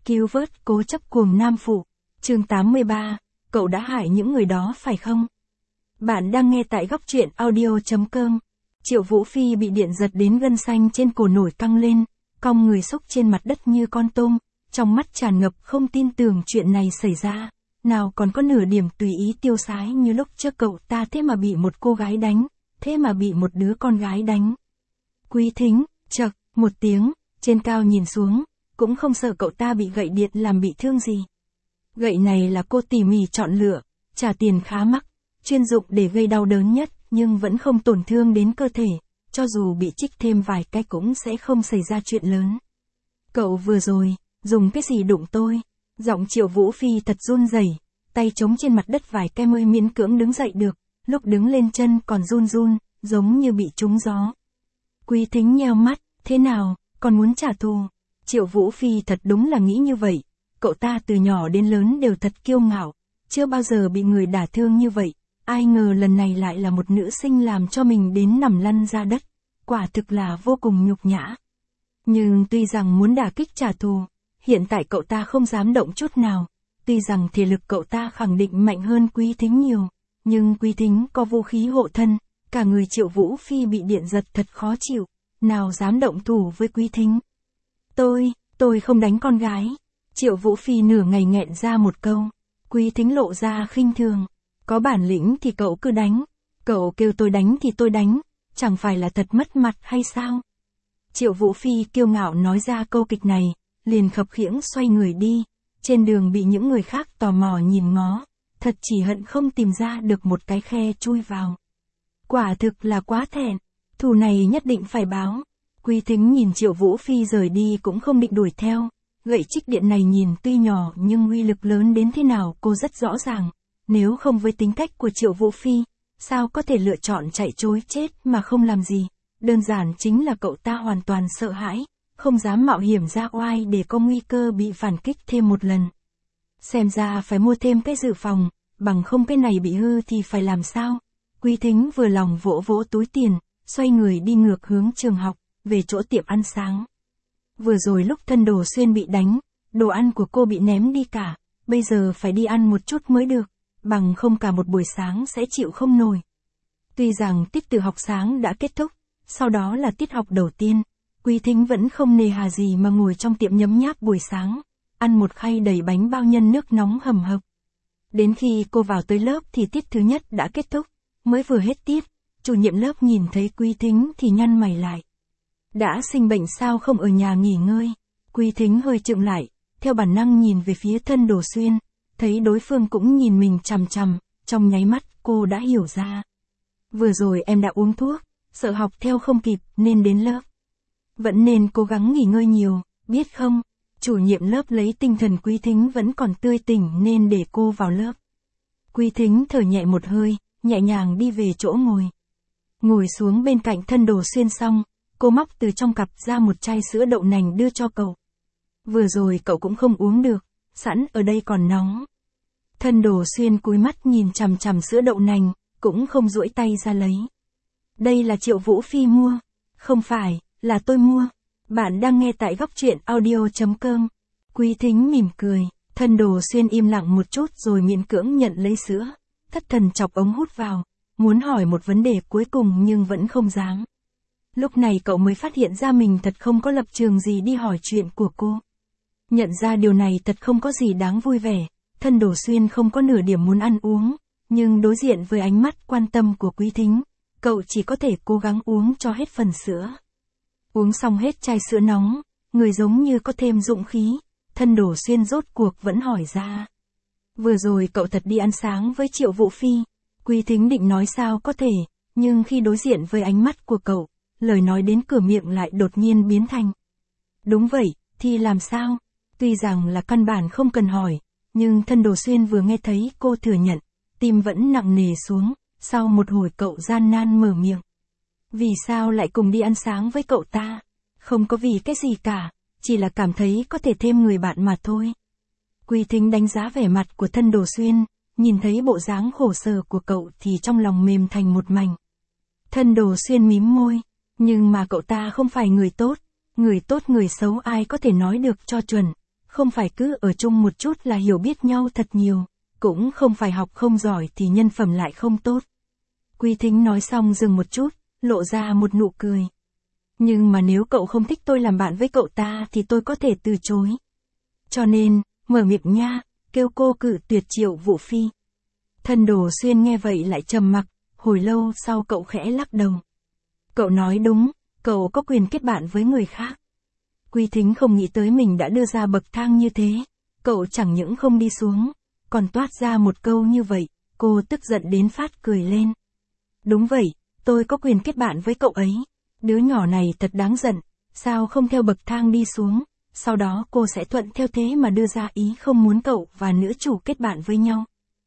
Cứu vớt cố chấp cuồng nam phụ. Chương 83, cậu đã hại những người đó phải không? Bạn đang nghe tại góc truyện audio.com. Triệu Vũ Phi bị điện giật đến gân xanh trên cổ nổi căng lên, cong người xúc trên mặt đất như con tôm, trong mắt tràn ngập không tin tưởng chuyện này xảy ra, nào còn có nửa điểm tùy ý tiêu sái như lúc trước cậu ta, thế mà bị một cô gái đánh, thế mà bị một đứa con gái đánh. Quý Thính, chậc, một tiếng, trên cao nhìn xuống, cũng không sợ cậu ta bị gậy điện làm bị thương gì. Gậy này là cô tỉ mỉ chọn lựa, trả tiền khá mắc, chuyên dụng để gây đau đớn nhất, nhưng vẫn không tổn thương đến cơ thể, cho dù bị chích thêm vài cái cũng sẽ không xảy ra chuyện lớn. Cậu vừa rồi, dùng cái gì đụng tôi? Giọng Triệu Vũ Phi thật run rẩy, tay chống trên mặt đất vài cái mới miễn cưỡng đứng dậy được, lúc đứng lên chân còn run run, giống như bị trúng gió. Quý Thính nheo mắt, thế nào, còn muốn trả thù? Triệu Vũ Phi thật đúng là nghĩ như vậy, cậu ta từ nhỏ đến lớn đều thật kiêu ngạo, chưa bao giờ bị người đả thương như vậy, ai ngờ lần này lại là một nữ sinh làm cho mình đến nằm lăn ra đất, quả thực là vô cùng nhục nhã. Nhưng tuy rằng muốn đả kích trả thù, hiện tại cậu ta không dám động chút nào, tuy rằng thể lực cậu ta khẳng định mạnh hơn Quý Thính nhiều, nhưng Quý Thính có vũ khí hộ thân, cả người Triệu Vũ Phi bị điện giật thật khó chịu, nào dám động thủ với Quý Thính. Tôi không đánh con gái. Triệu Vũ Phi nửa ngày nghẹn ra một câu. Quý Thính lộ ra khinh thường. Có bản lĩnh thì cậu cứ đánh. Cậu kêu tôi đánh thì tôi đánh. Chẳng phải là thật mất mặt hay sao? Triệu Vũ Phi kiêu ngạo nói ra câu kịch này, liền khập khiễng xoay người đi. Trên đường bị những người khác tò mò nhìn ngó. Thật chỉ hận không tìm ra được một cái khe chui vào. Quả thực là quá thẹn. Thù này nhất định phải báo. Quý Thính nhìn Triệu Vũ Phi rời đi cũng không định đuổi theo. Gậy chích điện này nhìn tuy nhỏ nhưng uy lực lớn đến thế nào cô rất rõ ràng. Nếu không với tính cách của Triệu Vũ Phi, sao có thể lựa chọn chạy trối chết mà không làm gì. Đơn giản chính là cậu ta hoàn toàn sợ hãi, không dám mạo hiểm ra oai để có nguy cơ bị phản kích thêm một lần. Xem ra phải mua thêm cái dự phòng, bằng không cái này bị hư thì phải làm sao. Quý Thính vừa lòng vỗ vỗ túi tiền, xoay người đi ngược hướng trường học, về chỗ tiệm ăn sáng. Vừa rồi lúc Thân Đồ Xuyên bị đánh, đồ ăn của cô bị ném đi cả, bây giờ phải đi ăn một chút mới được, bằng không cả một buổi sáng sẽ chịu không nổi. Tuy rằng tiết tự học sáng đã kết thúc, sau đó là tiết học đầu tiên, Quý Thính vẫn không nề hà gì mà ngồi trong tiệm nhấm nháp buổi sáng, ăn một khay đầy bánh bao nhân nước nóng hầm hập. Đến khi cô vào tới lớp thì tiết thứ nhất đã kết thúc, mới vừa hết tiết, chủ nhiệm lớp nhìn thấy Quý Thính thì nhăn mày lại. Đã sinh bệnh sao không ở nhà nghỉ ngơi? Quý Thính hơi chững lại, theo bản năng nhìn về phía Thân Đồ Xuyên, thấy đối phương cũng nhìn mình chằm chằm, trong nháy mắt cô đã hiểu ra. Vừa rồi em đã uống thuốc, sợ học theo không kịp nên đến lớp. Vẫn nên cố gắng nghỉ ngơi nhiều, biết không? Chủ nhiệm lớp lấy tinh thần Quý Thính vẫn còn tươi tỉnh nên để cô vào lớp. Quý Thính thở nhẹ một hơi, nhẹ nhàng đi về chỗ ngồi. Ngồi xuống bên cạnh Thân Đồ Xuyên xong, cô móc từ trong cặp ra một chai sữa đậu nành đưa cho cậu. Vừa rồi cậu cũng không uống được, sẵn ở đây còn nóng. Thân Đồ Xuyên cúi mắt nhìn chằm chằm sữa đậu nành, cũng không duỗi tay ra lấy. Đây là Triệu Vũ Phi mua. Không phải, là tôi mua. Bạn đang nghe tại góc truyện audio.com. Quý Thính mỉm cười, Thân Đồ Xuyên im lặng một chút rồi miễn cưỡng nhận lấy sữa. Thất thần chọc ống hút vào, muốn hỏi một vấn đề cuối cùng nhưng vẫn không dám. Lúc này cậu mới phát hiện ra mình thật không có lập trường gì đi hỏi chuyện của cô. Nhận ra điều này thật không có gì đáng vui vẻ, Thân Đồ Xuyên không có nửa điểm muốn ăn uống, nhưng đối diện với ánh mắt quan tâm của Quý Thính, cậu chỉ có thể cố gắng uống cho hết phần sữa. Uống xong hết chai sữa nóng, người giống như có thêm dũng khí, Thân Đồ Xuyên rốt cuộc vẫn hỏi ra. Vừa rồi cậu thật đi ăn sáng với Triệu Vũ Phi. Quý Thính định nói sao có thể, nhưng khi đối diện với ánh mắt của cậu, lời nói đến cửa miệng lại đột nhiên biến thành. Đúng vậy, thì làm sao? Tuy rằng là căn bản không cần hỏi, nhưng Thân Đồ Xuyên vừa nghe thấy cô thừa nhận, tim vẫn nặng nề xuống, sau một hồi cậu gian nan mở miệng. Vì sao lại cùng đi ăn sáng với cậu ta? Không có vì cái gì cả, chỉ là cảm thấy có thể thêm người bạn mà thôi. Quý Thính đánh giá vẻ mặt của Thân Đồ Xuyên, nhìn thấy bộ dáng khổ sở của cậu thì trong lòng mềm thành một mảnh. Thân Đồ Xuyên mím môi, nhưng mà cậu ta không phải người tốt người xấu ai có thể nói được cho chuẩn, Không phải cứ ở chung một chút là hiểu biết nhau thật nhiều, cũng không phải học không giỏi thì nhân phẩm lại không tốt. Quý Thính nói xong dừng một chút, lộ ra một nụ cười. Nhưng mà nếu cậu không thích tôi làm bạn với cậu ta thì tôi có thể từ chối. Cho nên, mở miệng nha, kêu cô cự tuyệt Triệu Vũ Phi. Thân Đồ Xuyên nghe vậy lại trầm mặc, hồi lâu sau cậu khẽ lắc đầu. Cậu nói đúng, cậu có quyền kết bạn với người khác. Quý Thính không nghĩ tới mình đã đưa ra bậc thang như thế, cậu chẳng những không đi xuống, còn toát ra một câu như vậy, cô tức giận đến phát cười lên. Đúng vậy, tôi có quyền kết bạn với cậu ấy. Đứa nhỏ này thật đáng giận, sao không theo bậc thang đi xuống, sau đó cô sẽ thuận theo thế mà đưa ra ý không muốn cậu và nữ chủ kết bạn với nhau.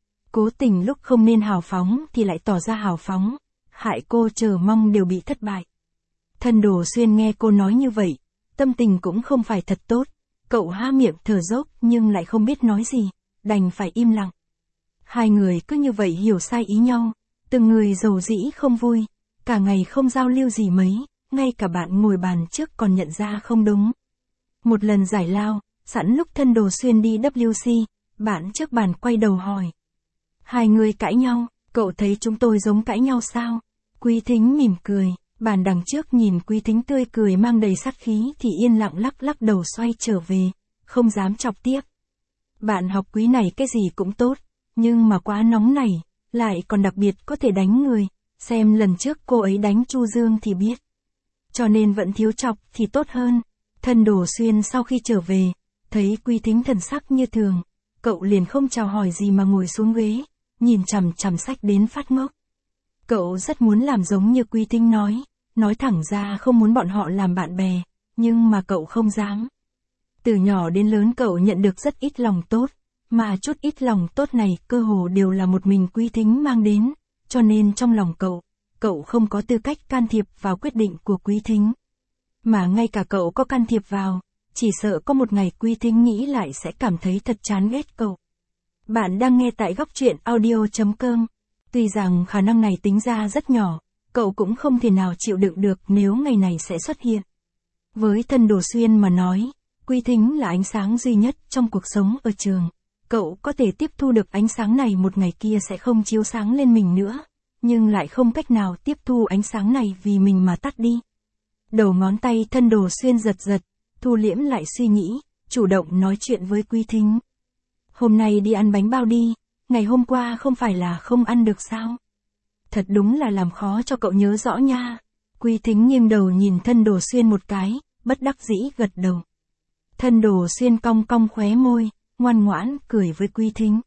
Cố tình lúc không nên hào phóng thì lại tỏ ra hào phóng, hại cô chờ mong đều bị thất bại. Thân Đồ Xuyên nghe cô nói như vậy, tâm tình cũng không phải thật tốt, cậu há miệng thở dốc nhưng lại không biết nói gì, đành phải im lặng. Hai người cứ như vậy hiểu sai ý nhau, từng người dầu dĩ không vui, cả ngày không giao lưu gì mấy, ngay cả bạn ngồi bàn trước còn nhận ra không đúng. Một lần giải lao, sẵn lúc Thân Đồ Xuyên đi WC, bạn trước bàn quay đầu hỏi. Hai người cãi nhau, cậu thấy chúng tôi giống cãi nhau sao? Quý Thính mỉm cười, bàn đằng trước nhìn Quý Thính tươi cười mang đầy sát khí thì yên lặng lắc lắc đầu xoay trở về, không dám chọc tiếp. Bạn học Quý này cái gì cũng tốt, nhưng mà quá nóng nảy, lại còn đặc biệt có thể đánh người, xem lần trước cô ấy đánh Chu Dương thì biết. Cho nên vẫn thiếu chọc thì tốt hơn. Thân Đồ Xuyên sau khi trở về, thấy Quý Thính thần sắc như thường, cậu liền không chào hỏi gì mà ngồi xuống ghế, nhìn chằm chằm sách đến phát ngốc. Cậu rất muốn làm giống như Quý Thính nói thẳng ra không muốn bọn họ làm bạn bè, nhưng mà cậu không dám. Từ nhỏ đến lớn cậu nhận được rất ít lòng tốt, mà chút ít lòng tốt này cơ hồ đều là một mình Quý Thính mang đến, cho nên trong lòng cậu không có tư cách can thiệp vào quyết định của Quý Thính. Mà ngay cả cậu có can thiệp vào, chỉ sợ có một ngày Quý Thính nghĩ lại sẽ cảm thấy thật chán ghét cậu. Bạn đang nghe tại góc truyện audio.com. Tuy rằng khả năng này tính ra rất nhỏ, cậu cũng không thể nào chịu đựng được nếu ngày này sẽ xuất hiện. Với Thân Đồ Xuyên mà nói, Quý Thính là ánh sáng duy nhất trong cuộc sống ở trường. Cậu có thể tiếp thu được ánh sáng này một ngày kia sẽ không chiếu sáng lên mình nữa, nhưng lại không cách nào tiếp thu ánh sáng này vì mình mà tắt đi. Đầu ngón tay Thân Đồ Xuyên giật giật, thu liễm lại suy nghĩ, chủ động nói chuyện với Quý Thính. Hôm nay đi ăn bánh bao đi, ngày hôm qua không phải là không ăn được sao? Thật đúng là làm khó cho cậu nhớ rõ nha. Quý Thính nghiêng đầu nhìn Thân Đồ Xuyên một cái, bất đắc dĩ gật đầu. Thân Đồ Xuyên cong cong khóe môi, ngoan ngoãn cười với Quý Thính.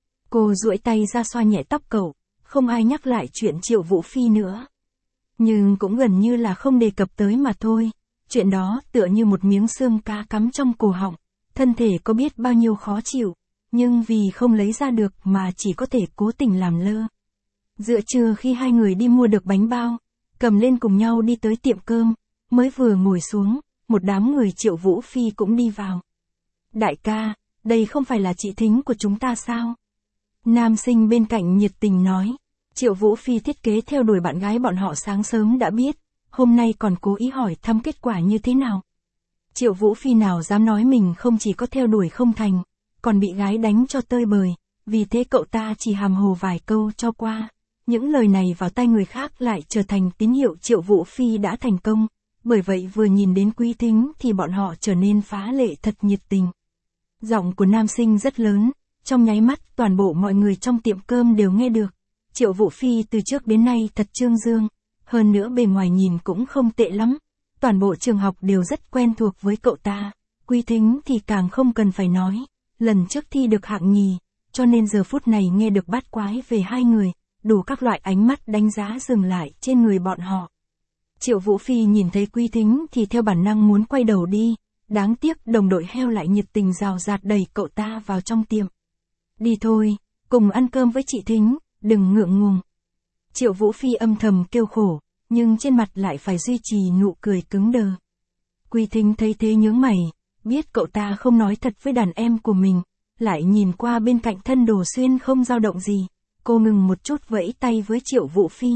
Cô duỗi tay ra xoa nhẹ tóc cậu, không ai nhắc lại chuyện Triệu Vũ Phi nữa. Nhưng cũng gần như là không đề cập tới mà thôi, chuyện đó tựa như một miếng xương cá cắm trong cổ họng, thân thể có biết bao nhiêu khó chịu, nhưng vì không lấy ra được mà chỉ có thể cố tình làm lơ. Giữa trưa khi hai người đi mua được bánh bao, cầm lên cùng nhau đi tới tiệm cơm, mới vừa ngồi xuống, một đám người Triệu Vũ Phi cũng đi vào. Đại ca, đây không phải là chị Thính của chúng ta sao? Nam sinh bên cạnh nhiệt tình nói. Triệu Vũ Phi thiết kế theo đuổi bạn gái bọn họ sáng sớm đã biết, hôm nay còn cố ý hỏi thăm kết quả như thế nào. Triệu Vũ Phi nào dám nói mình không chỉ có theo đuổi không thành, còn bị gái đánh cho tơi bời, vì thế cậu ta chỉ hàm hồ vài câu cho qua. Những lời này vào tai người khác lại trở thành tín hiệu Triệu Vũ Phi đã thành công, bởi vậy vừa nhìn đến Quý Thính thì bọn họ trở nên phá lệ thật nhiệt tình. Giọng của nam sinh rất lớn, trong nháy mắt toàn bộ mọi người trong tiệm cơm đều nghe được. Triệu Vũ Phi từ trước đến nay thật trương dương, hơn nữa bề ngoài nhìn cũng không tệ lắm. Toàn bộ trường học đều rất quen thuộc với cậu ta. Quý Thính thì càng không cần phải nói, lần trước thi được hạng nhì, cho nên giờ phút này nghe được bát quái về hai người, đủ các loại ánh mắt đánh giá dừng lại trên người bọn họ. Triệu Vũ Phi nhìn thấy Quý Thính thì theo bản năng muốn quay đầu đi, đáng tiếc đồng đội heo lại nhiệt tình rào rạt đẩy cậu ta vào trong tiệm. Đi thôi, cùng ăn cơm với chị Thính, đừng ngượng ngùng. Triệu Vũ Phi âm thầm kêu khổ, nhưng trên mặt lại phải duy trì nụ cười cứng đờ. Quý Thính thấy thế nhướng mày, biết cậu ta không nói thật với đàn em của mình, lại nhìn qua bên cạnh Thân Đồ Xuyên không dao động gì, cô ngừng một chút vẫy tay với Triệu Vũ Phi.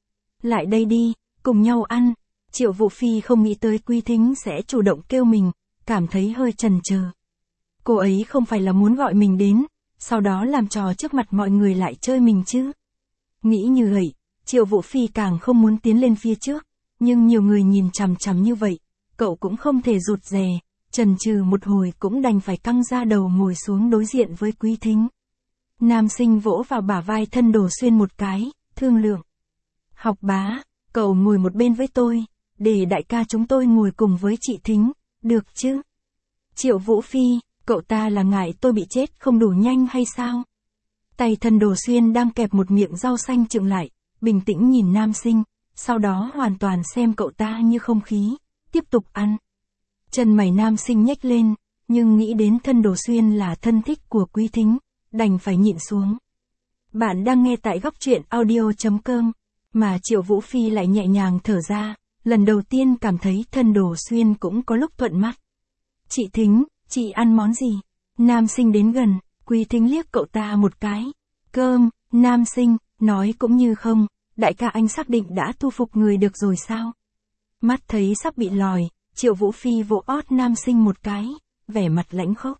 Lại đây đi, cùng nhau ăn. Triệu Vũ Phi không nghĩ tới Quý Thính sẽ chủ động kêu mình, cảm thấy hơi chần chờ. Cô ấy không phải là muốn gọi mình đến, sau đó làm trò trước mặt mọi người lại chơi mình chứ. Nghĩ như vậy, Triệu Vũ Phi càng không muốn tiến lên phía trước, nhưng nhiều người nhìn chằm chằm như vậy, cậu cũng không thể rụt rè, chần chừ một hồi cũng đành phải căng ra đầu ngồi xuống đối diện với Quý Thính. Nam Sinh vỗ vào bả vai Thân Đồ Xuyên một cái, thương lượng. Học bá, cậu ngồi một bên với tôi, để đại ca chúng tôi ngồi cùng với chị Thính, được chứ? Triệu Vũ Phi, cậu ta là ngại tôi bị chết không đủ nhanh hay sao? Tay Thân Đồ Xuyên đang kẹp một miệng rau xanh chững lại, bình tĩnh nhìn Nam Sinh, sau đó hoàn toàn xem cậu ta như không khí, tiếp tục ăn. Chân mày Nam Sinh nhếch lên, nhưng nghĩ đến Thân Đồ Xuyên là thân thích của Quý Thính, đành phải nhịn xuống. Bạn đang nghe tại góc truyện audio.com, mà Triệu Vũ Phi lại nhẹ nhàng thở ra, lần đầu tiên cảm thấy Thân Đồ Xuyên cũng có lúc thuận mắt. Chị Thính, chị ăn món gì? Nam Sinh đến gần, Quý Thính liếc cậu ta một cái. Cơm, Nam Sinh, nói cũng như không, đại ca anh xác định đã thu phục người được rồi sao? Mắt thấy sắp bị lòi, Triệu Vũ Phi vỗ ót Nam Sinh một cái, vẻ mặt lãnh khốc.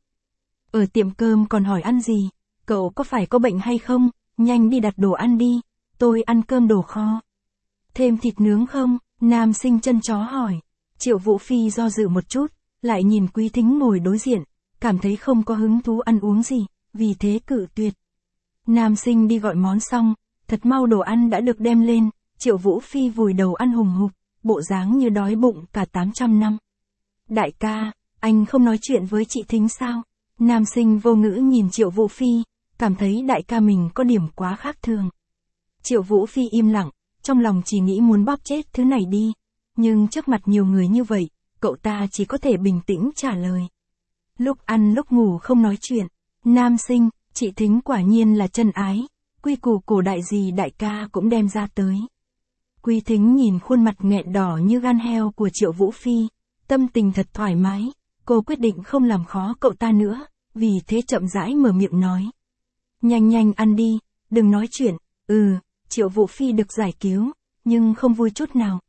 Ở tiệm cơm còn hỏi ăn gì? Cậu có phải có bệnh hay không? Nhanh đi đặt đồ ăn đi, tôi ăn cơm đồ kho. Thêm thịt nướng không? Nam Sinh chân chó hỏi. Triệu Vũ Phi do dự một chút, lại nhìn Quý Thính ngồi đối diện, cảm thấy không có hứng thú ăn uống gì, vì thế cự tuyệt. Nam Sinh đi gọi món xong, thật mau đồ ăn đã được đem lên, Triệu Vũ Phi vùi đầu ăn hùng hục, bộ dáng như đói bụng cả 800 năm. Đại ca, anh không nói chuyện với chị Thính sao? Nam Sinh vô ngữ nhìn Triệu Vũ Phi, cảm thấy đại ca mình có điểm quá khác thường. Triệu Vũ Phi im lặng, trong lòng chỉ nghĩ muốn bóp chết thứ này đi, nhưng trước mặt nhiều người như vậy, cậu ta chỉ có thể bình tĩnh trả lời. Lúc ăn lúc ngủ không nói chuyện. Nam Sinh, chị Thính quả nhiên là chân ái, quy củ cổ đại gì đại ca cũng đem ra tới. Quý Thính nhìn khuôn mặt nghẹn đỏ như gan heo của Triệu Vũ Phi, tâm tình thật thoải mái, cô quyết định không làm khó cậu ta nữa, vì thế chậm rãi mở miệng nói. Nhanh nhanh ăn đi, đừng nói chuyện. Triệu Vũ Phi được giải cứu, nhưng không vui chút nào.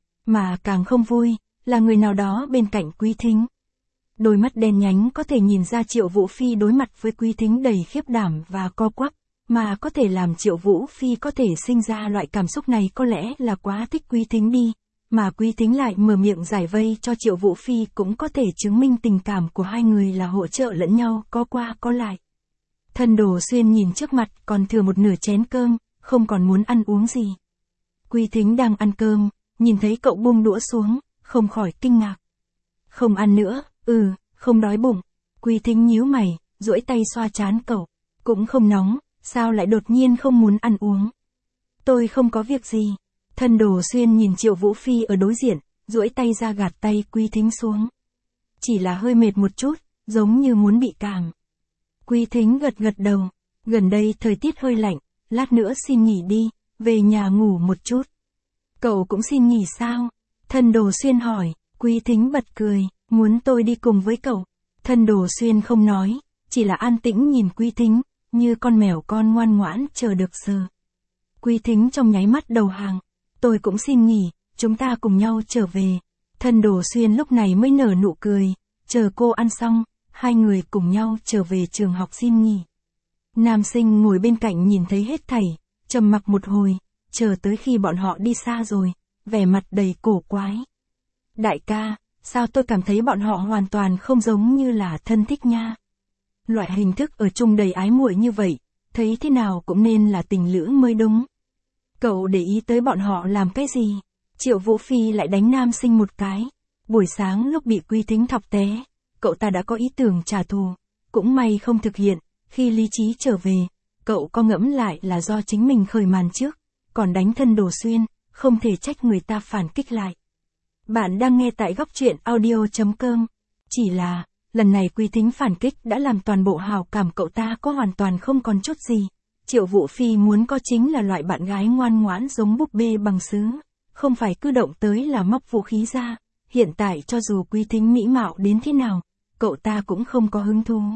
Mà càng không vui, là người nào đó bên cạnh Quý Thính. Đôi mắt đen nhánh có thể nhìn ra Triệu Vũ Phi đối mặt với Quý Thính đầy khiếp đảm và co quắp, mà có thể làm Triệu Vũ Phi có thể sinh ra loại cảm xúc này có lẽ là quá thích Quý Thính đi, mà Quý Thính lại mở miệng giải vây cho Triệu Vũ Phi cũng có thể chứng minh tình cảm của hai người là hỗ trợ lẫn nhau, có qua có lại. Thân Đồ Xuyên nhìn trước mặt còn thừa một nửa chén cơm, không còn muốn ăn uống gì. Quý Thính đang ăn cơm, nhìn thấy cậu buông đũa xuống, không khỏi kinh ngạc. Không ăn nữa, không đói bụng. Quý Thính nhíu mày, duỗi tay xoa trán cậu. Cũng không nóng, sao lại đột nhiên không muốn ăn uống? Tôi không có việc gì. Thân Đồ Xuyên nhìn Triệu Vũ Phi ở đối diện, duỗi tay ra gạt tay Quý Thính xuống. Chỉ là hơi mệt một chút, giống như muốn bị cảm. Quý Thính gật gật đầu. Gần đây thời tiết hơi lạnh, lát nữa xin nghỉ đi, về nhà ngủ một chút. Cậu cũng xin nghỉ sao? Thân Đồ Xuyên hỏi. Quý Thính bật cười, muốn tôi đi cùng với cậu. Thân Đồ Xuyên không nói, chỉ là an tĩnh nhìn Quý Thính, như con mèo con ngoan ngoãn chờ được giờ. Quý Thính trong nháy mắt đầu hàng. Tôi cũng xin nghỉ, chúng ta cùng nhau trở về. Thân Đồ Xuyên lúc này mới nở nụ cười, chờ cô ăn xong, hai người cùng nhau trở về trường học xin nghỉ. Nam Sinh ngồi bên cạnh nhìn thấy hết thảy, trầm mặc một hồi, chờ tới khi bọn họ đi xa rồi, vẻ mặt đầy cổ quái. Đại ca, sao tôi cảm thấy bọn họ hoàn toàn không giống như là thân thích nha. Loại hình thức ở chung đầy ái muội như vậy, thấy thế nào cũng nên là tình lữ mới đúng. Cậu để ý tới bọn họ làm cái gì? Triệu Vũ Phi lại đánh Nam Sinh một cái. Buổi sáng lúc bị Quý Thính thọc té, cậu ta đã có ý tưởng trả thù, cũng may không thực hiện. Khi lý trí trở về, cậu có ngẫm lại là do chính mình khởi màn trước, còn đánh Thân Đồ Xuyên, không thể trách người ta phản kích lại. Bạn đang nghe tại góc truyện audio.com. Chỉ là, lần này Quý Thính phản kích đã làm toàn bộ hào cảm cậu ta có hoàn toàn không còn chút gì. Triệu Vũ Phi muốn có chính là loại bạn gái ngoan ngoãn giống búp bê bằng sứ, không phải cứ động tới là móc vũ khí ra. Hiện tại cho dù Quý Thính mỹ mạo đến thế nào, cậu ta cũng không có hứng thú.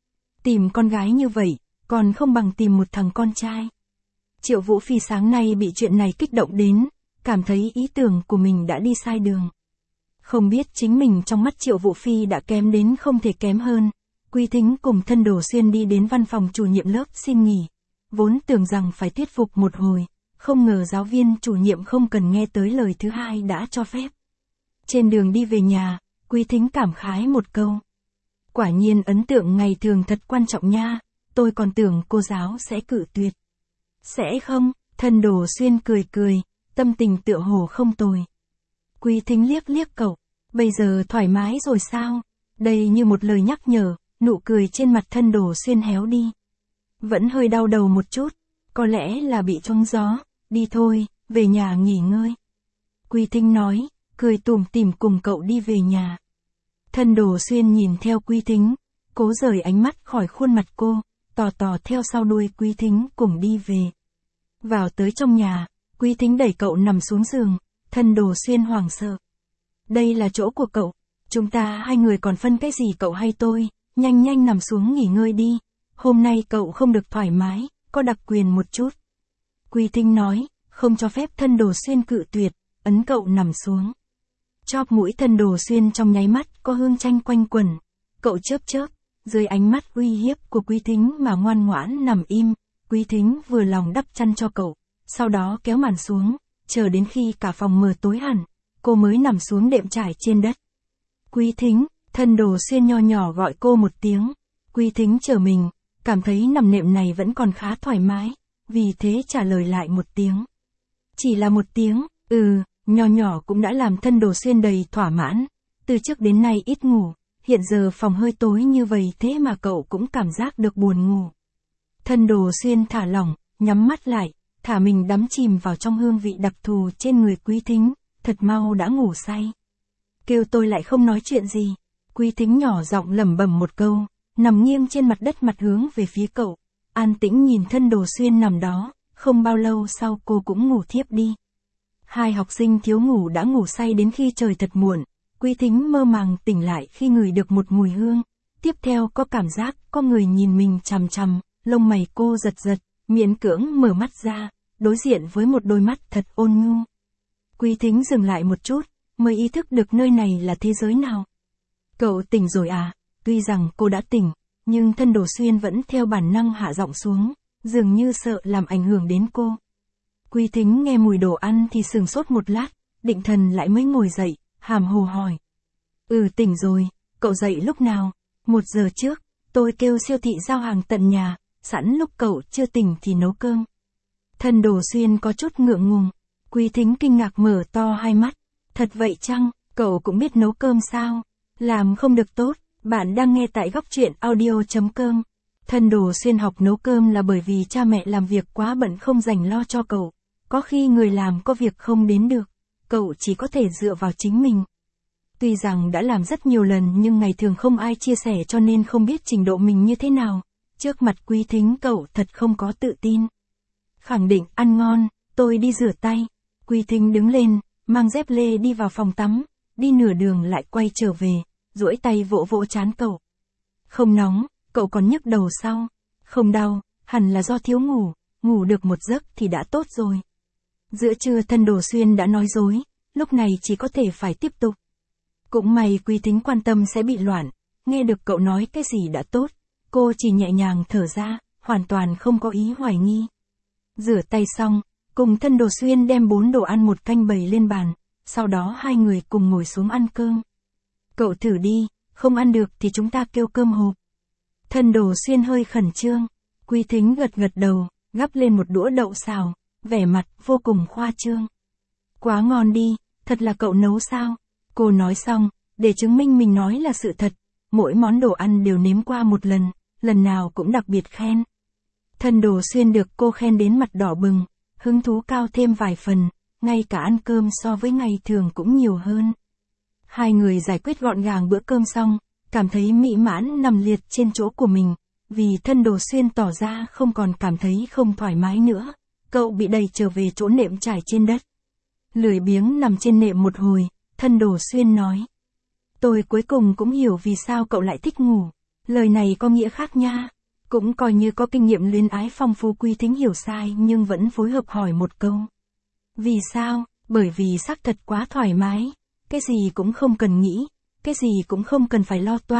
Tìm con gái như vậy, còn không bằng tìm một thằng con trai. Triệu Vũ Phi sáng nay bị chuyện này kích động đến, cảm thấy ý tưởng của mình đã đi sai đường. Không biết chính mình trong mắt Triệu Vũ Phi đã kém đến không thể kém hơn, Quy Thính cùng Thân Đồ Xuyên đi đến văn phòng chủ nhiệm lớp xin nghỉ. Vốn tưởng rằng phải thuyết phục một hồi, không ngờ giáo viên chủ nhiệm không cần nghe tới lời thứ hai đã cho phép. Trên đường đi về nhà, Quy Thính cảm khái một câu. Quả nhiên ấn tượng ngày thường thật quan trọng nha, tôi còn tưởng cô giáo sẽ cự tuyệt. Sẽ không, Thân Đồ Xuyên cười cười, tâm tình tựa hồ không tồi. Quy Thính liếc liếc cậu, bây giờ thoải mái rồi sao? Đây như một lời nhắc nhở, nụ cười trên mặt Thân Đồ Xuyên héo đi. Vẫn hơi đau đầu một chút, có lẽ là bị trúng gió, đi thôi, về nhà nghỉ ngơi. Quy Thính nói, cười tủm tỉm cùng cậu đi về nhà. Thân Đồ Xuyên nhìn theo Quy Thính, cố rời ánh mắt khỏi khuôn mặt cô, tò tò theo sau đuôi Quy Thính cùng đi về. Vào tới trong nhà, Quy Thính đẩy cậu nằm xuống giường, Thân Đồ Xuyên hoảng sợ. Đây là chỗ của cậu, chúng ta hai người còn phân cái gì cậu hay tôi, nhanh nhanh nằm xuống nghỉ ngơi đi, hôm nay cậu không được thoải mái, có đặc quyền một chút. Quy Thính nói, không cho phép Thân Đồ Xuyên cự tuyệt, ấn cậu nằm xuống. Chóp mũi Thân Đồ Xuyên trong nháy mắt có hương chanh quanh quẩn, cậu chớp chớp, dưới ánh mắt uy hiếp của Quy Thính mà ngoan ngoãn nằm im. Quy Thính vừa lòng đắp chăn cho cậu, sau đó kéo màn xuống, chờ đến khi cả phòng mờ tối hẳn, cô mới nằm xuống đệm trải trên đất. Quy Thính, Thân Đồ Xuyên nho nhỏ gọi cô một tiếng. Quy Thính trở mình, cảm thấy nằm nệm này vẫn còn khá thoải mái, vì thế trả lời lại một tiếng. Chỉ là một tiếng, nho nhỏ cũng đã làm Thân Đồ Xuyên đầy thỏa mãn. Từ trước đến nay ít ngủ, hiện giờ phòng hơi tối như vậy thế mà cậu cũng cảm giác được buồn ngủ. Thân Đồ Xuyên thả lỏng, nhắm mắt lại, thả mình đắm chìm vào trong hương vị đặc thù trên người Quy Thính, thật mau đã ngủ say. Kêu tôi lại không nói chuyện gì. Quy Thính nhỏ giọng lẩm bẩm một câu, nằm nghiêng trên mặt đất mặt hướng về phía cậu, an tĩnh nhìn Thân Đồ Xuyên nằm đó, không bao lâu sau cô cũng ngủ thiếp đi. Hai học sinh thiếu ngủ đã ngủ say đến khi trời thật muộn, Quy Thính mơ màng tỉnh lại khi ngửi được một mùi hương, tiếp theo có cảm giác có người nhìn mình chằm chằm, lông mày cô giật giật, miễn cưỡng mở mắt ra, đối diện với một đôi mắt thật ôn nhu. Quy Thính dừng lại một chút, mới ý thức được nơi này là thế giới nào. Cậu tỉnh rồi à? Tuy rằng cô đã tỉnh, nhưng Thân Đồ Xuyên vẫn theo bản năng hạ giọng xuống, dường như sợ làm ảnh hưởng đến cô. Quy Thính nghe mùi đồ ăn thì sừng sốt một lát, định thần lại mới ngồi dậy, hàm hồ hỏi. Tỉnh rồi, cậu dậy lúc nào? 1 giờ trước, tôi kêu siêu thị giao hàng tận nhà, sẵn lúc cậu chưa tỉnh thì nấu cơm. Thân Đồ Xuyên có chút ngượng ngùng. Quy Thính kinh ngạc mở to hai mắt. Thật vậy chăng, cậu cũng biết nấu cơm sao? Làm không được tốt, bạn đang nghe tại góc truyện audio.com. Thân Đồ Xuyên học nấu cơm là bởi vì cha mẹ làm việc quá bận không dành lo cho cậu. Có khi người làm có việc không đến được, cậu chỉ có thể dựa vào chính mình. Tuy rằng đã làm rất nhiều lần nhưng ngày thường không ai chia sẻ cho nên không biết trình độ mình như thế nào. Trước mặt Quy Thính cậu thật không có tự tin. Khẳng định ăn ngon, tôi đi rửa tay. Quy Thính đứng lên, mang dép lê đi vào phòng tắm, đi nửa đường lại quay trở về, duỗi tay vỗ vỗ trán cậu. Không nóng, cậu còn nhức đầu sao? Không đau, hẳn là do thiếu ngủ, ngủ được một giấc thì đã tốt rồi. Giữa trưa Thân Đồ Xuyên đã nói dối, lúc này chỉ có thể phải tiếp tục. Cũng may Quy Thính quan tâm sẽ bị loạn, nghe được cậu nói cái gì đã tốt, cô chỉ nhẹ nhàng thở ra, hoàn toàn không có ý hoài nghi. Rửa tay xong, cùng Thân Đồ Xuyên đem 4 đồ ăn 1 canh bày lên bàn, sau đó hai người cùng ngồi xuống ăn cơm. Cậu thử đi, không ăn được thì chúng ta kêu cơm hộp. Thân Đồ Xuyên hơi khẩn trương, Quy Thính gật gật đầu, gắp lên một đũa đậu xào, vẻ mặt vô cùng khoa trương. Quá ngon đi, thật là cậu nấu sao? Cô nói xong, để chứng minh mình nói là sự thật, mỗi món đồ ăn đều nếm qua một lần, lần nào cũng đặc biệt khen. Thân Đồ Xuyên được cô khen đến mặt đỏ bừng, hứng thú cao thêm vài phần, ngay cả ăn cơm so với ngày thường cũng nhiều hơn. Hai người giải quyết gọn gàng bữa cơm xong, cảm thấy mỹ mãn nằm liệt trên chỗ của mình, vì Thân Đồ Xuyên tỏ ra không còn cảm thấy không thoải mái nữa, cậu bị đẩy trở về chỗ nệm trải trên đất. Lười biếng nằm trên nệm một hồi, Thân Đồ Xuyên nói. Tôi cuối cùng cũng hiểu vì sao cậu lại thích ngủ, lời này có nghĩa khác nha. Cũng coi như có kinh nghiệm luyến ái phong phú. Quy Thính hiểu sai nhưng vẫn phối hợp hỏi một câu. Vì sao? Bởi vì xác thật quá thoải mái, cái gì cũng không cần nghĩ, cái gì cũng không cần phải lo toan,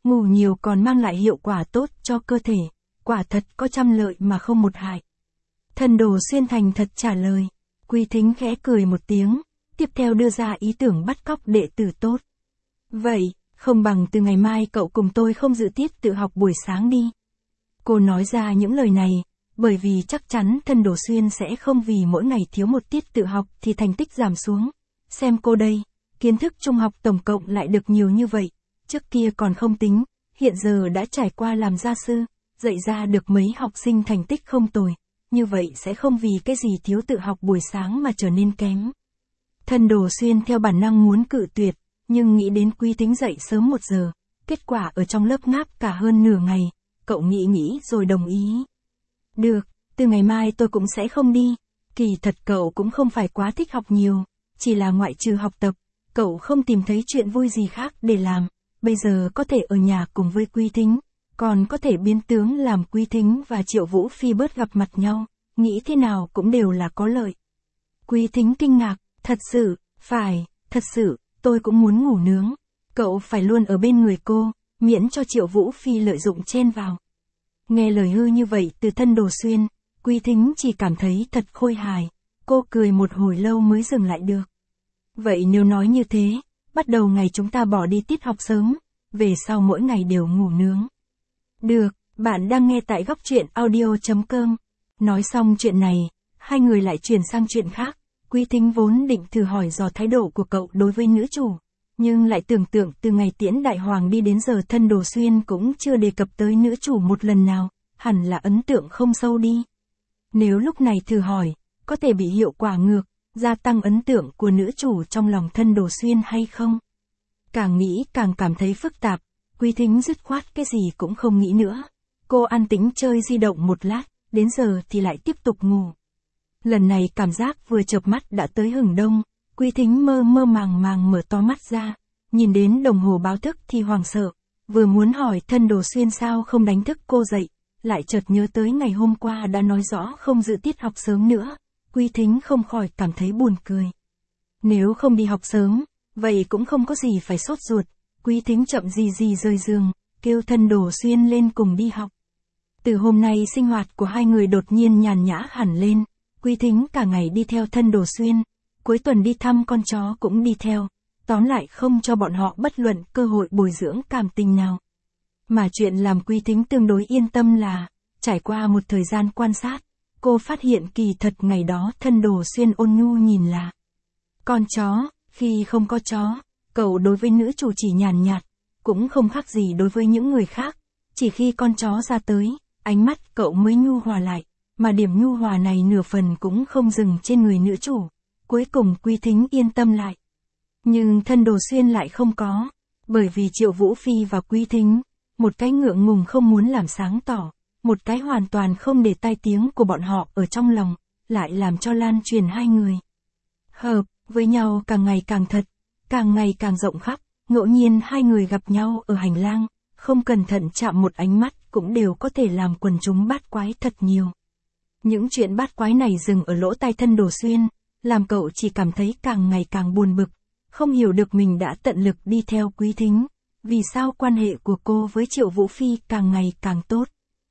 ngủ nhiều còn mang lại hiệu quả tốt cho cơ thể, quả thật có trăm lợi mà không một hại. Thân Đồ Xuyên thành thật trả lời. Quý Thính khẽ cười một tiếng, tiếp theo đưa ra ý tưởng bắt cóc đệ tử tốt. Vậy, không bằng từ ngày mai cậu cùng tôi không dự tiết tự học buổi sáng đi. Cô nói ra những lời này, bởi vì chắc chắn Thân Đồ Xuyên sẽ không vì mỗi ngày thiếu một tiết tự học thì thành tích giảm xuống. Xem cô đây, kiến thức trung học tổng cộng lại được nhiều như vậy, trước kia còn không tính, hiện giờ đã trải qua làm gia sư, dạy ra được mấy học sinh thành tích không tồi, như vậy sẽ không vì cái gì thiếu tự học buổi sáng mà trở nên kém. Thân Đồ Xuyên theo bản năng muốn cự tuyệt, nhưng nghĩ đến Quý Thính dậy sớm 1 giờ, kết quả ở trong lớp ngáp cả hơn nửa ngày, cậu nghĩ rồi đồng ý. Được, từ ngày mai tôi cũng sẽ không đi, kỳ thật cậu cũng không phải quá thích học nhiều, chỉ là ngoại trừ học tập, cậu không tìm thấy chuyện vui gì khác để làm, bây giờ có thể ở nhà cùng với Quý Thính, còn có thể biến tướng làm Quý Thính và Triệu Vũ Phi bớt gặp mặt nhau, nghĩ thế nào cũng đều là có lợi. Quý Thính kinh ngạc, thật sự, thật sự, tôi cũng muốn ngủ nướng, cậu phải luôn ở bên người cô, miễn cho Triệu Vũ Phi lợi dụng chen vào. Nghe lời hư như vậy từ Thân Đồ Xuyên, Quý Thính chỉ cảm thấy thật khôi hài, cô cười một hồi lâu mới dừng lại được. Vậy nếu nói như thế, bắt đầu ngày chúng ta bỏ đi tiết học sớm, về sau mỗi ngày đều ngủ nướng. Được, bạn đang nghe tại góc truyện audio.com. Nói xong chuyện này, hai người lại chuyển sang chuyện khác. Quý Thính vốn định thử hỏi dò thái độ của cậu đối với nữ chủ, nhưng lại tưởng tượng từ ngày tiễn đại hoàng đi đến giờ Thân Đồ Xuyên cũng chưa đề cập tới nữ chủ một lần nào, hẳn là ấn tượng không sâu đi. Nếu lúc này thử hỏi, có thể bị hiệu quả ngược, gia tăng ấn tượng của nữ chủ trong lòng Thân Đồ Xuyên hay không? Càng nghĩ càng cảm thấy phức tạp, Quý Thính dứt khoát cái gì cũng không nghĩ nữa. Cô an tĩnh chơi di động một lát, đến giờ thì lại tiếp tục ngủ. Lần này cảm giác vừa chợp mắt đã tới hừng đông, Quý Thính mơ màng mở to mắt ra, nhìn đến đồng hồ báo thức thì hoảng sợ, vừa muốn hỏi Thân Đồ Xuyên sao không đánh thức cô dậy, lại chợt nhớ tới ngày hôm qua đã nói rõ không dự tiết học sớm nữa, Quý Thính không khỏi cảm thấy buồn cười. Nếu không đi học sớm, vậy cũng không có gì phải sốt ruột, Quý Thính chậm gì rời giường, kêu Thân Đồ Xuyên lên cùng đi học. Từ hôm nay sinh hoạt của hai người đột nhiên nhàn nhã hẳn lên, Quý Thính cả ngày đi theo Thân Đồ Xuyên, cuối tuần đi thăm con chó cũng đi theo, tóm lại không cho bọn họ bất luận cơ hội bồi dưỡng cảm tình nào. Mà chuyện làm Quý Thính tương đối yên tâm là, trải qua một thời gian quan sát, cô phát hiện kỳ thật ngày đó Thân Đồ Xuyên ôn nhu nhìn là con chó, khi không có chó, cậu đối với nữ chủ chỉ nhàn nhạt, cũng không khác gì đối với những người khác, chỉ khi con chó ra tới, ánh mắt cậu mới nhu hòa lại, mà điểm nhu hòa này nửa phần cũng không dừng trên người nữ chủ, cuối cùng Quý Thính yên tâm lại. Nhưng Thân Đồ Xuyên lại không có, bởi vì Triệu Vũ Phi và Quý Thính, một cái ngượng ngùng không muốn làm sáng tỏ, một cái hoàn toàn không để tai tiếng của bọn họ ở trong lòng, lại làm cho lan truyền hai người hợp với nhau càng ngày càng thật, càng ngày càng rộng khắp, ngẫu nhiên hai người gặp nhau ở hành lang, không cẩn thận chạm một ánh mắt cũng đều có thể làm quần chúng bát quái thật nhiều. Những chuyện bát quái này dừng ở lỗ tai Thân Đồ Xuyên, làm cậu chỉ cảm thấy càng ngày càng buồn bực, không hiểu được mình đã tận lực đi theo Quý Thính, vì sao quan hệ của cô với Triệu Vũ Phi càng ngày càng tốt.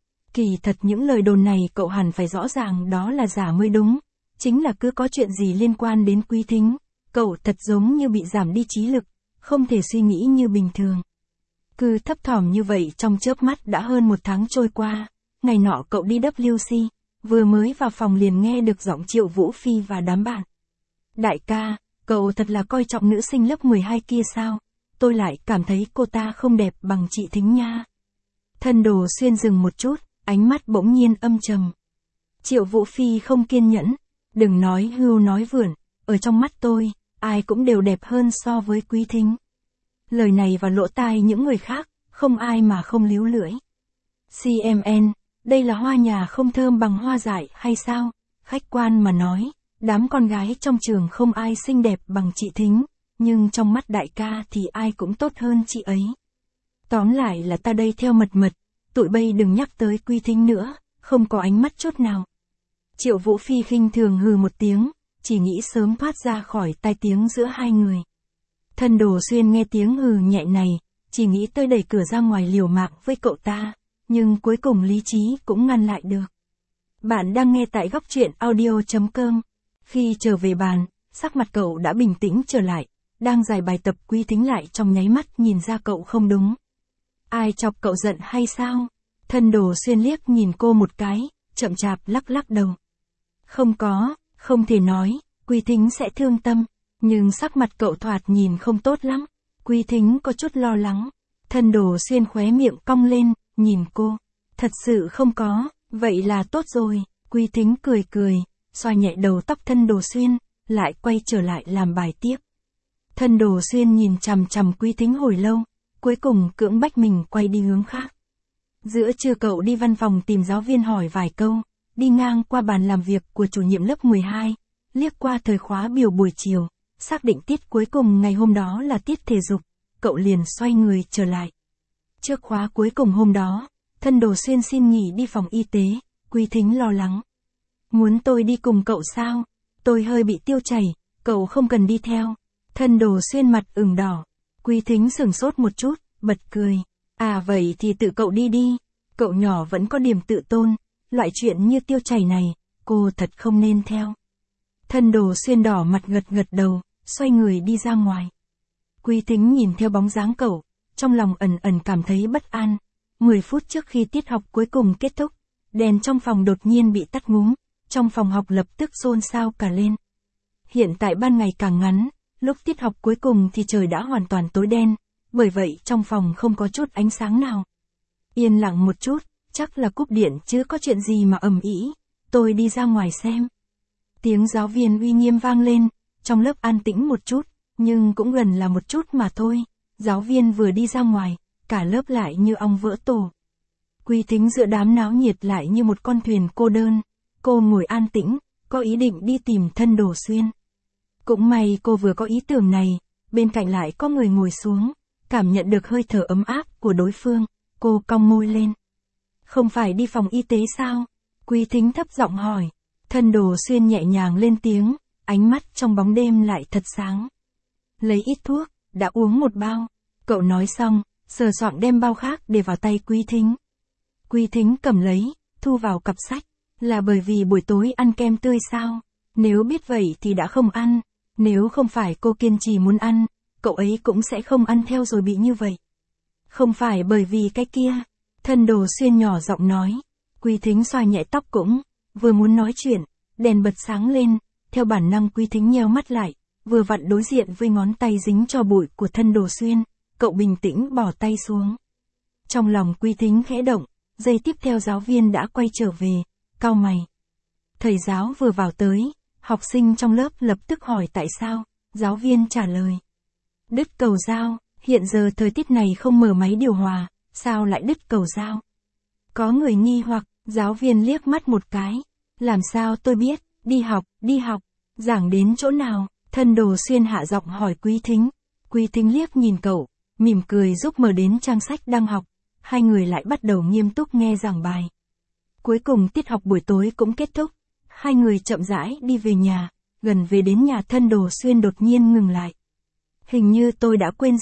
Kỳ thật những lời đồn này cậu hẳn phải rõ ràng đó là giả mới đúng, chính là cứ có chuyện gì liên quan đến Quý Thính, cậu thật giống như bị giảm đi trí lực, không thể suy nghĩ như bình thường. Cứ thấp thỏm như vậy trong chớp mắt đã hơn 1 tháng trôi qua, ngày nọ cậu đi WC, vừa mới vào phòng liền nghe được giọng Triệu Vũ Phi và đám bạn. Đại ca, cậu thật là coi trọng nữ sinh lớp 12 kia sao, tôi lại cảm thấy cô ta không đẹp bằng chị Thính nha. Thân Đồ Xuyên dừng một chút, ánh mắt bỗng nhiên âm trầm. Triệu Vũ Phi không kiên nhẫn, đừng nói hưu nói vượn, ở trong mắt tôi, ai cũng đều đẹp hơn so với Quý Thính. Lời này vào lỗ tai những người khác, không ai mà không líu lưỡi. CMN, đây là hoa nhà không thơm bằng hoa dại hay sao? Khách quan mà nói, đám con gái trong trường không ai xinh đẹp bằng chị Thính, nhưng trong mắt đại ca thì ai cũng tốt hơn chị ấy. Tóm lại là ta đây theo mật, tụi bay đừng nhắc tới Quý Thính nữa, không có ánh mắt chút nào. Triệu Vũ Phi khinh thường hừ một tiếng, chỉ nghĩ sớm thoát ra khỏi tai tiếng giữa hai người. Thân Đồ Xuyên nghe tiếng hừ nhẹ này, chỉ nghĩ tới đẩy cửa ra ngoài liều mạng với cậu ta, nhưng cuối cùng lý trí cũng ngăn lại được. Bạn đang nghe tại góc truyện audio.com. Khi trở về bàn, sắc mặt cậu đã bình tĩnh trở lại, đang giải bài tập Quý Thính lại trong nháy mắt nhìn ra cậu không đúng. Ai chọc cậu giận hay sao? Thân Đồ Xuyên liếc nhìn cô một cái, chậm chạp lắc lắc đầu. Không có, không thể nói, Quý Thính sẽ thương tâm, nhưng sắc mặt cậu thoạt nhìn không tốt lắm. Quý Thính có chút lo lắng. Thân Đồ Xuyên khóe miệng cong lên, nhìn cô. Thật sự không có, vậy là tốt rồi. Quý Thính cười cười, xoa nhẹ đầu tóc Thân Đồ Xuyên, lại quay trở lại làm bài tiếp. Thân Đồ Xuyên nhìn chằm chằm Quý Thính hồi lâu, cuối cùng cưỡng bách mình quay đi hướng khác. Giữa trưa cậu đi văn phòng tìm giáo viên hỏi vài câu, đi ngang qua bàn làm việc của chủ nhiệm lớp 12, liếc qua thời khóa biểu buổi chiều, xác định tiết cuối cùng ngày hôm đó là tiết thể dục, cậu liền xoay người trở lại. Trước khóa cuối cùng hôm đó, Thân Đồ Xuyên xin nghỉ đi phòng y tế, Quý Thính lo lắng. Muốn tôi đi cùng cậu sao? Tôi hơi bị tiêu chảy, cậu không cần đi theo. Thân Đồ Xuyên mặt ửng đỏ. Quý Thính sửng sốt một chút, bật cười. À vậy thì tự cậu đi đi. Cậu nhỏ vẫn có điểm tự tôn, loại chuyện như tiêu chảy này, cô thật không nên theo. Thân Đồ Xuyên đỏ mặt gật gật đầu, xoay người đi ra ngoài. Quý Thính nhìn theo bóng dáng cậu, trong lòng ẩn ẩn cảm thấy bất an. 10 phút trước khi tiết học cuối cùng kết thúc, đèn trong phòng đột nhiên bị tắt ngúm, trong phòng học lập tức xôn xao cả lên. Hiện tại ban ngày càng ngắn, lúc tiết học cuối cùng thì trời đã hoàn toàn tối đen, bởi vậy trong phòng không có chút ánh sáng nào. Yên lặng một chút, chắc là cúp điện chứ có chuyện gì mà ầm ĩ, tôi đi ra ngoài xem. Tiếng giáo viên uy nghiêm vang lên, trong lớp an tĩnh một chút, nhưng cũng gần là một chút mà thôi. Giáo viên vừa đi ra ngoài, cả lớp lại như ong vỡ tổ. Quý Thính giữa đám náo nhiệt lại như một con thuyền cô đơn. Cô ngồi an tĩnh, có ý định đi tìm Thân Đồ Xuyên. Cũng may cô vừa có ý tưởng này, bên cạnh lại có người ngồi xuống, cảm nhận được hơi thở ấm áp của đối phương, cô cong môi lên. Không phải đi phòng y tế sao? Quý Thính thấp giọng hỏi. Thân Đồ Xuyên nhẹ nhàng lên tiếng, ánh mắt trong bóng đêm lại thật sáng. Lấy ít thuốc, đã uống một bao. Cậu nói xong, sờ soạng đem bao khác để vào tay Quý Thính. Quý Thính cầm lấy, thu vào cặp sách. Là bởi vì buổi tối ăn kem tươi sao? Nếu biết vậy thì đã không ăn. Nếu không phải cô kiên trì muốn ăn, cậu ấy cũng sẽ không ăn theo rồi bị như vậy. Không phải bởi vì cái kia. Thân Đồ Xuyên nhỏ giọng nói. Quý Thính xoa nhẹ tóc cũng, vừa muốn nói chuyện, đèn bật sáng lên, theo bản năng Quý Thính nheo mắt lại, vừa vặn đối diện với ngón tay dính cho bụi của Thân Đồ Xuyên, cậu bình tĩnh bỏ tay xuống. Trong lòng Quý Thính khẽ động, giây tiếp theo giáo viên đã quay trở về, cau mày. Thầy giáo vừa vào tới, học sinh trong lớp lập tức hỏi tại sao, giáo viên trả lời. Đứt cầu dao, hiện giờ thời tiết này không mở máy điều hòa, sao lại đứt cầu dao? Có người nghi hoặc, giáo viên liếc mắt một cái. Làm sao tôi biết, đi học, giảng đến chỗ nào? Thân Đồ Xuyên hạ giọng hỏi Quý Thính. Quý Thính liếc nhìn cậu, mỉm cười giúp mở đến trang sách đang học. Hai người lại bắt đầu nghiêm túc nghe giảng bài. Cuối cùng tiết học buổi tối cũng kết thúc. Hai người chậm rãi đi về nhà, gần về đến nhà Thân Đồ Xuyên đột nhiên ngừng lại. Hình như tôi đã quên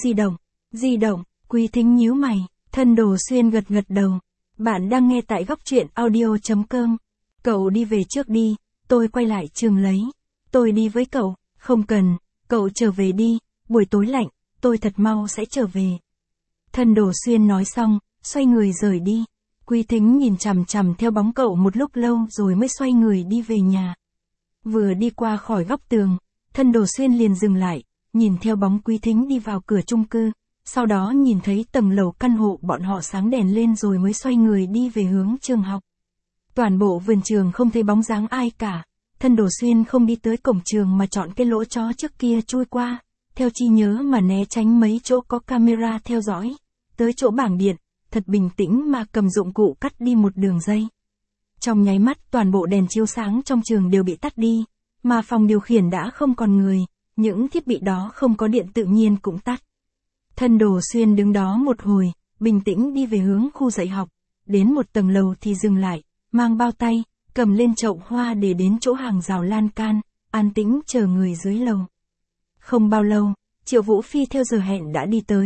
di động, Quý Thính nhíu mày, Thân Đồ Xuyên gật gật đầu. Bạn đang nghe tại góc truyện audio.com. Cậu đi về trước đi, tôi quay lại trường lấy. Tôi đi với cậu, không cần, cậu trở về đi, buổi tối lạnh, tôi thật mau sẽ trở về. Thân Đồ Xuyên nói xong, xoay người rời đi. Quý Thính nhìn chằm chằm theo bóng cậu một lúc lâu rồi mới xoay người đi về nhà. Vừa đi qua khỏi góc tường, Thân Đồ Xuyên liền dừng lại, nhìn theo bóng Quý Thính đi vào cửa chung cư, sau đó nhìn thấy tầng lầu căn hộ bọn họ sáng đèn lên rồi mới xoay người đi về hướng trường học. Toàn bộ vườn trường không thấy bóng dáng ai cả, Thân Đồ Xuyên không đi tới cổng trường mà chọn cái lỗ chó trước kia chui qua, theo chi nhớ mà né tránh mấy chỗ có camera theo dõi, tới chỗ bảng điện, thật bình tĩnh mà cầm dụng cụ cắt đi một đường dây. Trong nháy mắt toàn bộ đèn chiếu sáng trong trường đều bị tắt đi, mà phòng điều khiển đã không còn người, những thiết bị đó không có điện tự nhiên cũng tắt. Thân Đồ Xuyên đứng đó một hồi, bình tĩnh đi về hướng khu dạy học, đến một tầng lầu thì dừng lại, mang bao tay, cầm lên chậu hoa để đến chỗ hàng rào lan can, an tĩnh chờ người dưới lầu. Không bao lâu, Triệu Vũ Phi theo giờ hẹn đã đi tới,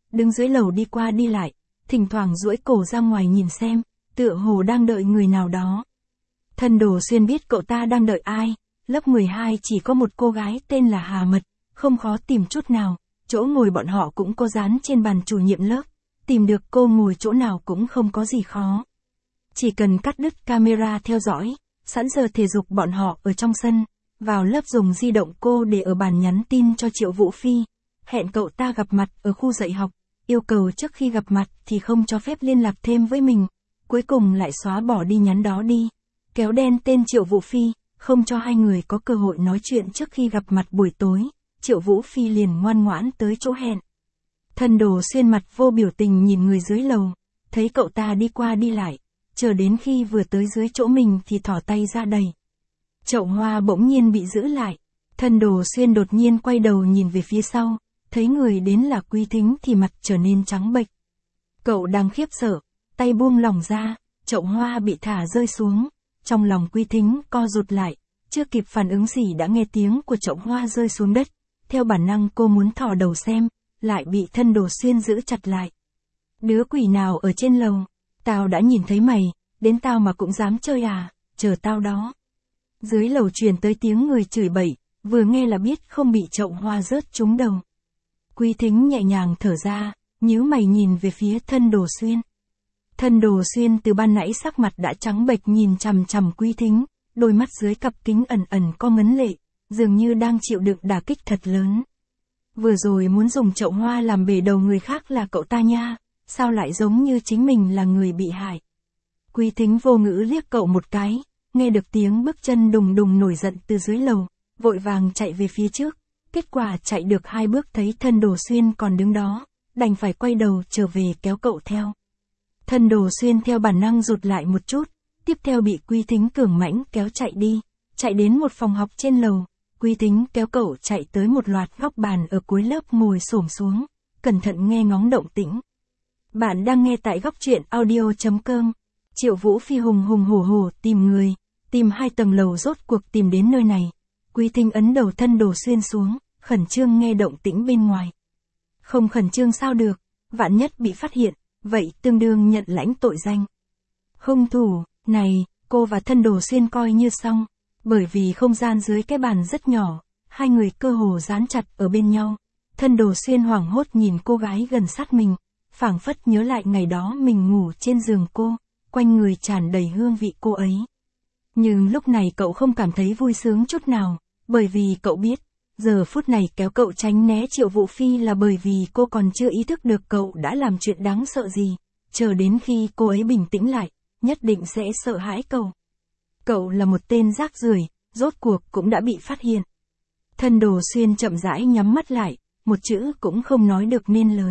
đứng dưới lầu đi qua đi lại, thỉnh thoảng duỗi cổ ra ngoài nhìn xem, tựa hồ đang đợi người nào đó. Thân Đồ Xuyên biết cậu ta đang đợi ai, lớp 12 chỉ có một cô gái tên là Hà Mật, không khó tìm chút nào, chỗ ngồi bọn họ cũng có dán trên bàn chủ nhiệm lớp, tìm được cô ngồi chỗ nào cũng không có gì khó. Chỉ cần cắt đứt camera theo dõi, sẵn giờ thể dục bọn họ ở trong sân, vào lớp dùng di động cô để ở bàn nhắn tin cho Triệu Vũ Phi, hẹn cậu ta gặp mặt ở khu dạy học, yêu cầu trước khi gặp mặt thì không cho phép liên lạc thêm với mình, cuối cùng lại xóa bỏ đi nhắn đó đi, kéo đen tên Triệu Vũ Phi, không cho hai người có cơ hội nói chuyện trước khi gặp mặt buổi tối, Triệu Vũ Phi liền ngoan ngoãn tới chỗ hẹn. Thân Đồ Xuyên mặt vô biểu tình nhìn người dưới lầu, thấy cậu ta đi qua đi lại, chờ đến khi vừa tới dưới chỗ mình thì thỏ tay ra đẩy. Chậu hoa bỗng nhiên bị giữ lại, Thân Đồ Xuyên đột nhiên quay đầu nhìn về phía sau, thấy người đến là Quý Thính thì mặt trở nên trắng bệch. Cậu đang khiếp sợ, tay buông lỏng ra, chậu hoa bị thả rơi xuống, trong lòng Quý Thính co rụt lại, chưa kịp phản ứng gì đã nghe tiếng của chậu hoa rơi xuống đất, theo bản năng cô muốn thò đầu xem, lại bị Thân Đồ Xuyên giữ chặt lại. Đứa quỷ nào ở trên lầu, tao đã nhìn thấy mày, đến tao mà cũng dám chơi à, chờ tao đó. Dưới lầu truyền tới tiếng người chửi bậy, vừa nghe là biết không bị chậu hoa rớt trúng đầu. Quý Thính nhẹ nhàng thở ra, nhíu mày nhìn về phía Thân Đồ Xuyên. Thân Đồ Xuyên từ ban nãy sắc mặt đã trắng bệch nhìn chằm chằm Quý Thính, đôi mắt dưới cặp kính ẩn ẩn có ngấn lệ, dường như đang chịu đựng đả kích thật lớn. Vừa rồi muốn dùng chậu hoa làm bể đầu người khác là cậu ta nha, sao lại giống như chính mình là người bị hại. Quý Thính vô ngữ liếc cậu một cái, nghe được tiếng bước chân đùng đùng nổi giận từ dưới lầu, vội vàng chạy về phía trước, kết quả chạy được 2 bước thấy Thân Đồ Xuyên còn đứng đó, đành phải quay đầu trở về kéo cậu theo. Thân Đồ Xuyên theo bản năng rụt lại một chút, tiếp theo bị Quý Thính cường mãnh kéo chạy đi, chạy đến một phòng học trên lầu, Quý Thính kéo cậu chạy tới một loạt góc bàn ở cuối lớp ngồi xổm xuống, cẩn thận nghe ngóng động tĩnh. Bạn đang nghe tại góc truyện audio.com. Triệu Vũ Phi hùng hùng hổ hổ tìm người, tìm 2 tầng lầu rốt cuộc tìm đến nơi này. Quý Thính ấn đầu Thân Đồ Xuyên xuống, khẩn trương nghe động tĩnh bên ngoài. Không khẩn trương sao được, vạn nhất bị phát hiện, vậy tương đương nhận lãnh tội danh. Hung thủ, này, cô và Thân Đồ Xuyên coi như xong, bởi vì không gian dưới cái bàn rất nhỏ, hai người cơ hồ dán chặt ở bên nhau. Thân Đồ Xuyên hoảng hốt nhìn cô gái gần sát mình, phảng phất nhớ lại ngày đó mình ngủ trên giường cô, quanh người tràn đầy hương vị cô ấy. Nhưng lúc này cậu không cảm thấy vui sướng chút nào, bởi vì cậu biết, giờ phút này kéo cậu tránh né Triệu Vũ Phi là bởi vì cô còn chưa ý thức được cậu đã làm chuyện đáng sợ gì, chờ đến khi cô ấy bình tĩnh lại, nhất định sẽ sợ hãi cậu. Cậu là một tên rác rưởi, rốt cuộc cũng đã bị phát hiện. Thân Đồ Xuyên chậm rãi nhắm mắt lại, một chữ cũng không nói được nên lời.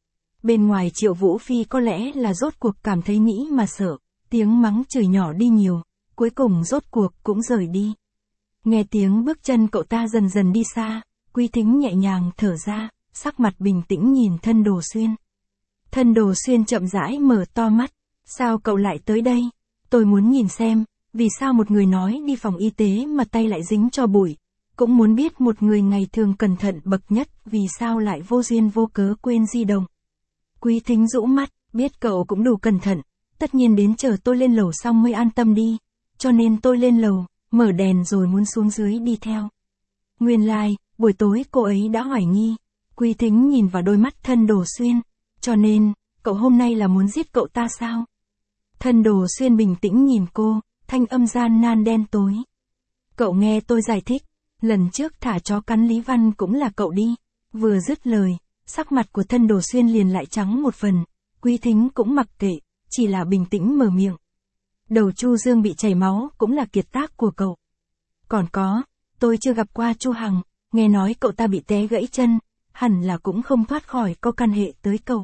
Bên ngoài Triệu Vũ Phi có lẽ là rốt cuộc cảm thấy nghĩ mà sợ, tiếng mắng chửi nhỏ đi nhiều, cuối cùng rốt cuộc cũng rời đi. Nghe tiếng bước chân cậu ta dần dần đi xa, Quý Thính nhẹ nhàng thở ra, sắc mặt bình tĩnh nhìn Thân Đồ Xuyên. Thân Đồ Xuyên chậm rãi mở to mắt, sao cậu lại tới đây? Tôi muốn nhìn xem, vì sao một người nói đi phòng y tế mà tay lại dính cho bụi, cũng muốn biết một người ngày thường cẩn thận bậc nhất vì sao lại vô duyên vô cớ quên di động. Quý Thính rũ mắt, biết cậu cũng đủ cẩn thận, tất nhiên đến chờ tôi lên lầu xong mới an tâm đi, cho nên tôi lên lầu, mở đèn rồi muốn xuống dưới đi theo. Nguyên lai, buổi tối cô ấy đã hoài nghi. Quý Thính nhìn vào đôi mắt Thân Đồ Xuyên, cho nên, cậu hôm nay là muốn giết cậu ta sao? Thân Đồ Xuyên bình tĩnh nhìn cô, thanh âm gian nan đen tối. Cậu nghe tôi giải thích, lần trước thả chó cắn Lý Văn cũng là cậu đi. Vừa dứt lời, sắc mặt của Thân Đồ Xuyên liền lại trắng một phần, Quý Thính cũng mặc kệ, chỉ là bình tĩnh mở miệng. Đầu Chu Dương bị chảy máu cũng là kiệt tác của cậu. Còn có, tôi chưa gặp qua Chu Hằng, nghe nói cậu ta bị té gãy chân, hẳn là cũng không thoát khỏi có căn hệ tới cậu.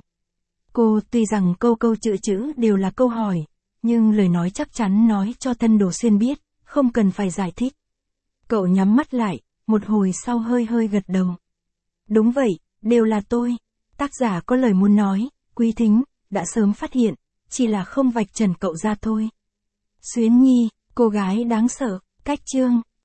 Cô tuy rằng câu câu chữ đều là câu hỏi, nhưng lời nói chắc chắn nói cho Thân Đồ Xuyên biết, không cần phải giải thích. Cậu nhắm mắt lại, một hồi sau hơi hơi gật đầu. Đúng vậy, đều là tôi. Tác giả có lời muốn nói, Quý Thính đã sớm phát hiện, chỉ là không vạch trần cậu ra thôi. Xuyến Nhi, cô gái đáng sợ, cách chương.